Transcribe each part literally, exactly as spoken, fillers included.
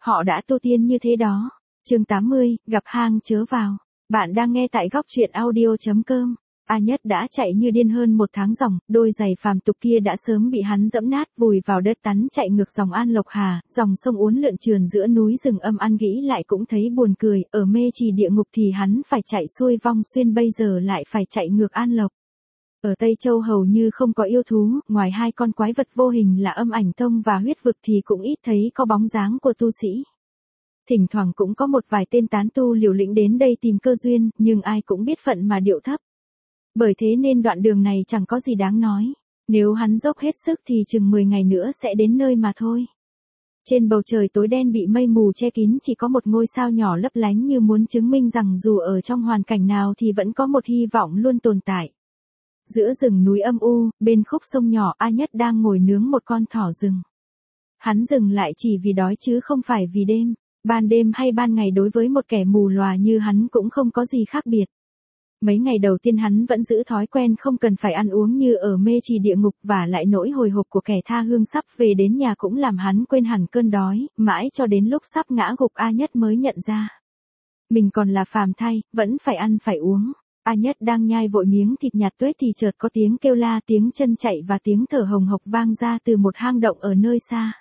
Họ đã tu tiên như thế đó. Chương tám mươi, gặp hang chớ vào. Bạn đang nghe tại góc truyện audio chấm com. A Nhất đã chạy như điên hơn một tháng dòng, đôi giày phàm tục kia đã sớm bị hắn dẫm nát vùi vào đất tắn chạy ngược dòng An Lộc Hà, dòng sông uốn lượn trườn giữa núi rừng âm ăn nghĩ lại cũng thấy buồn cười, ở mê trì địa ngục thì hắn phải chạy xuôi vong xuyên bây giờ lại phải chạy ngược An Lộc. Ở Tây Châu hầu như không có yêu thú, ngoài hai con quái vật vô hình là âm ảnh tông và huyết vực thì cũng ít thấy có bóng dáng của tu sĩ. Thỉnh thoảng cũng có một vài tên tán tu liều lĩnh đến đây tìm cơ duyên, nhưng ai cũng biết phận mà điệu thấp. Bởi thế nên đoạn đường này chẳng có gì đáng nói. Nếu hắn dốc hết sức thì chừng mười ngày nữa sẽ đến nơi mà thôi. Trên bầu trời tối đen bị mây mù che kín chỉ có một ngôi sao nhỏ lấp lánh như muốn chứng minh rằng dù ở trong hoàn cảnh nào thì vẫn có một hy vọng luôn tồn tại. Giữa rừng núi âm u, bên khúc sông nhỏ A Nhất đang ngồi nướng một con thỏ rừng. Hắn dừng lại chỉ vì đói chứ không phải vì đêm. Ban đêm hay ban ngày đối với một kẻ mù lòa như hắn cũng không có gì khác biệt. Mấy ngày đầu tiên hắn vẫn giữ thói quen không cần phải ăn uống như ở mê trì địa ngục và lại nỗi hồi hộp của kẻ tha hương sắp về đến nhà cũng làm hắn quên hẳn cơn đói, mãi cho đến lúc sắp ngã gục A Nhất mới nhận ra. Mình còn là phàm thai, vẫn phải ăn phải uống. A Nhất đang nhai vội miếng thịt nhạt tuếch thì chợt có tiếng kêu la, tiếng chân chạy và tiếng thở hồng hộc vang ra từ một hang động ở nơi xa.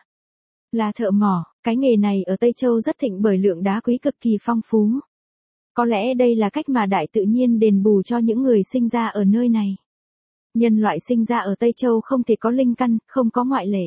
Là thợ mỏ, cái nghề này ở Tây Châu rất thịnh bởi lượng đá quý cực kỳ phong phú. Có lẽ đây là cách mà đại tự nhiên đền bù cho những người sinh ra ở nơi này. Nhân loại sinh ra ở Tây Châu không thể có linh căn, không có ngoại lệ.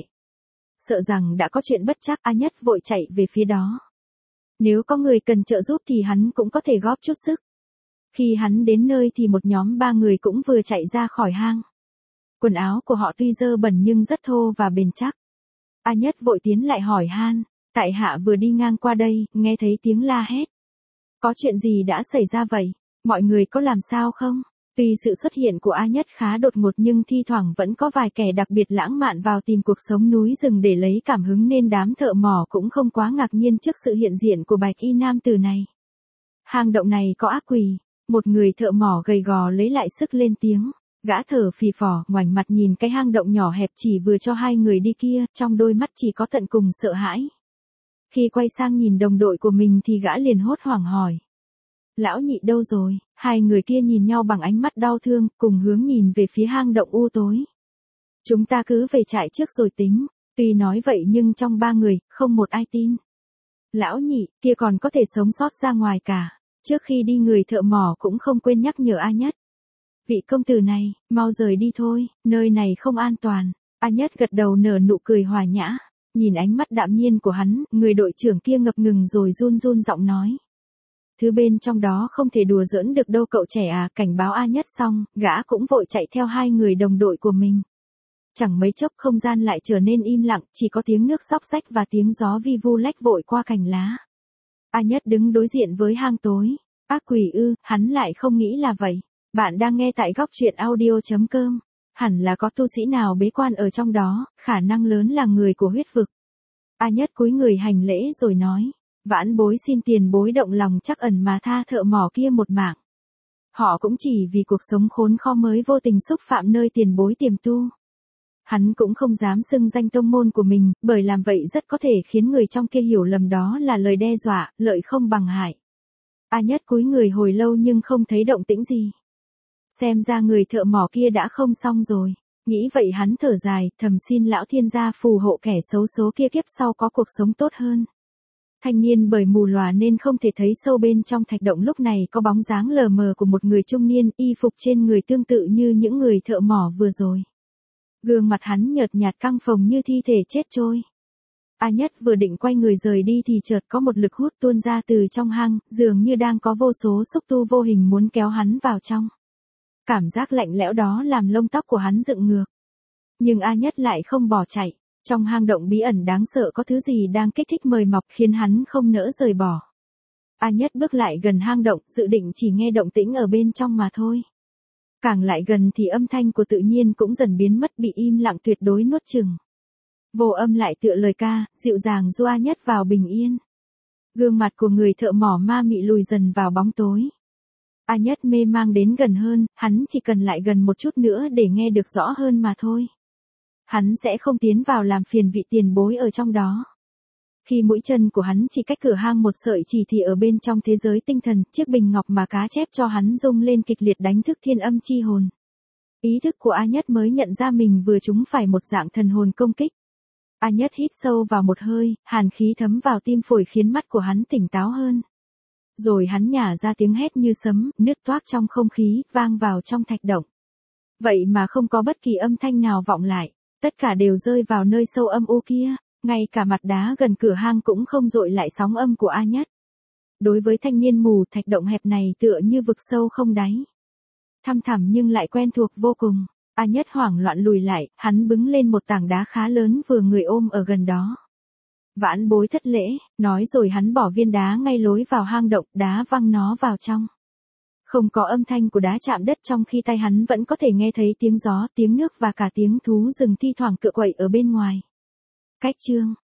Sợ rằng đã có chuyện bất trắc, A Nhất vội chạy về phía đó. Nếu có người cần trợ giúp thì hắn cũng có thể góp chút sức. Khi hắn đến nơi thì một nhóm ba người cũng vừa chạy ra khỏi hang. Quần áo của họ tuy dơ bẩn nhưng rất thô và bền chắc. A Nhất vội tiến lại hỏi han, tại hạ vừa đi ngang qua đây, nghe thấy tiếng la hét. Có chuyện gì đã xảy ra vậy? Mọi người có làm sao không? Tuy sự xuất hiện của A Nhất khá đột ngột nhưng thi thoảng vẫn có vài kẻ đặc biệt lãng mạn vào tìm cuộc sống núi rừng để lấy cảm hứng nên đám thợ mỏ cũng không quá ngạc nhiên trước sự hiện diện của bạch y nam tử này. Hang động này có ác quỷ. Một người thợ mỏ gầy gò lấy lại sức lên tiếng. Gã thở phì phò, ngoảnh mặt nhìn cái hang động nhỏ hẹp chỉ vừa cho hai người đi kia, trong đôi mắt chỉ có tận cùng sợ hãi. Khi quay sang nhìn đồng đội của mình thì gã liền hốt hoảng hỏi. Lão nhị đâu rồi? Hai người kia nhìn nhau bằng ánh mắt đau thương, cùng hướng nhìn về phía hang động u tối. Chúng ta cứ về trại trước rồi tính. Tuy nói vậy nhưng trong ba người, không một ai tin. Lão nhị, kia còn có thể sống sót ra ngoài cả. Trước khi đi người thợ mỏ cũng không quên nhắc nhở A Nhất. Vị công tử này, mau rời đi thôi, nơi này không an toàn. A Nhất gật đầu nở nụ cười hòa nhã. Nhìn ánh mắt đạm nhiên của hắn, người đội trưởng kia ngập ngừng rồi run run giọng nói. Thứ bên trong đó không thể đùa giỡn được đâu cậu trẻ à, cảnh báo A Nhất xong, gã cũng vội chạy theo hai người đồng đội của mình. Chẳng mấy chốc không gian lại trở nên im lặng, chỉ có tiếng nước xóc xách và tiếng gió vi vu lách vội qua cành lá. A Nhất đứng đối diện với hang tối. Ác quỷ ư, hắn lại không nghĩ là vậy. Bạn đang nghe tại góc truyện audio chấm com. Hẳn là có tu sĩ nào bế quan ở trong đó, khả năng lớn là người của huyết vực. A Nhất cúi người hành lễ rồi nói. Vãn bối xin tiền bối động lòng trắc ẩn mà tha thợ mỏ kia một mạng. Họ cũng chỉ vì cuộc sống khốn khó mới vô tình xúc phạm nơi tiền bối tiềm tu. Hắn cũng không dám xưng danh tông môn của mình, bởi làm vậy rất có thể khiến người trong kia hiểu lầm đó là lời đe dọa, lợi không bằng hại. A Nhất cúi người hồi lâu nhưng không thấy động tĩnh gì. Xem ra người thợ mỏ kia đã không xong rồi. Nghĩ vậy hắn thở dài, thầm xin lão thiên gia phù hộ kẻ xấu số kia kiếp sau có cuộc sống tốt hơn. Thanh niên bởi mù lòa nên không thể thấy sâu bên trong thạch động lúc này có bóng dáng lờ mờ của một người trung niên, y phục trên người tương tự như những người thợ mỏ vừa rồi. Gương mặt hắn nhợt nhạt căng phồng như thi thể chết trôi. A Nhất vừa định quay người rời đi thì chợt có một lực hút tuôn ra từ trong hang, dường như đang có vô số xúc tu vô hình muốn kéo hắn vào trong. Cảm giác lạnh lẽo đó làm lông tóc của hắn dựng ngược. Nhưng A Nhất lại không bỏ chạy. Trong hang động bí ẩn đáng sợ có thứ gì đang kích thích mời mọc khiến hắn không nỡ rời bỏ. A Nhất bước lại gần hang động, dự định chỉ nghe động tĩnh ở bên trong mà thôi. Càng lại gần thì âm thanh của tự nhiên cũng dần biến mất, bị im lặng tuyệt đối nuốt chửng. Vô âm lại tựa lời ca, dịu dàng du A Nhất vào bình yên. Gương mặt của người thợ mỏ ma mị lùi dần vào bóng tối. A Nhất mê mang đến gần hơn, hắn chỉ cần lại gần một chút nữa để nghe được rõ hơn mà thôi. Hắn sẽ không tiến vào làm phiền vị tiền bối ở trong đó. Khi mũi chân của hắn chỉ cách cửa hang một sợi chỉ thì ở bên trong thế giới tinh thần, chiếc bình ngọc mà cá chép cho hắn rung lên kịch liệt đánh thức thiên âm chi hồn. Ý thức của A Nhất mới nhận ra mình vừa trúng phải một dạng thần hồn công kích. A Nhất hít sâu vào một hơi, hàn khí thấm vào tim phổi khiến mắt của hắn tỉnh táo hơn. Rồi hắn nhả ra tiếng hét như sấm, nứt toác trong không khí, vang vào trong thạch động. Vậy mà không có bất kỳ âm thanh nào vọng lại, tất cả đều rơi vào nơi sâu âm u kia, ngay cả mặt đá gần cửa hang cũng không dội lại sóng âm của A Nhất. Đối với thanh niên mù, thạch động hẹp này tựa như vực sâu không đáy. Thăm thẳm nhưng lại quen thuộc vô cùng. A Nhất hoảng loạn lùi lại, hắn bứng lên một tảng đá khá lớn vừa người ôm ở gần đó. Vãn bối thất lễ, nói rồi hắn bỏ viên đá ngay lối vào hang động, đá văng nó vào trong. Không có âm thanh của đá chạm đất trong khi tay hắn vẫn có thể nghe thấy tiếng gió, tiếng nước và cả tiếng thú rừng thi thoảng cựa quậy ở bên ngoài. Cách chương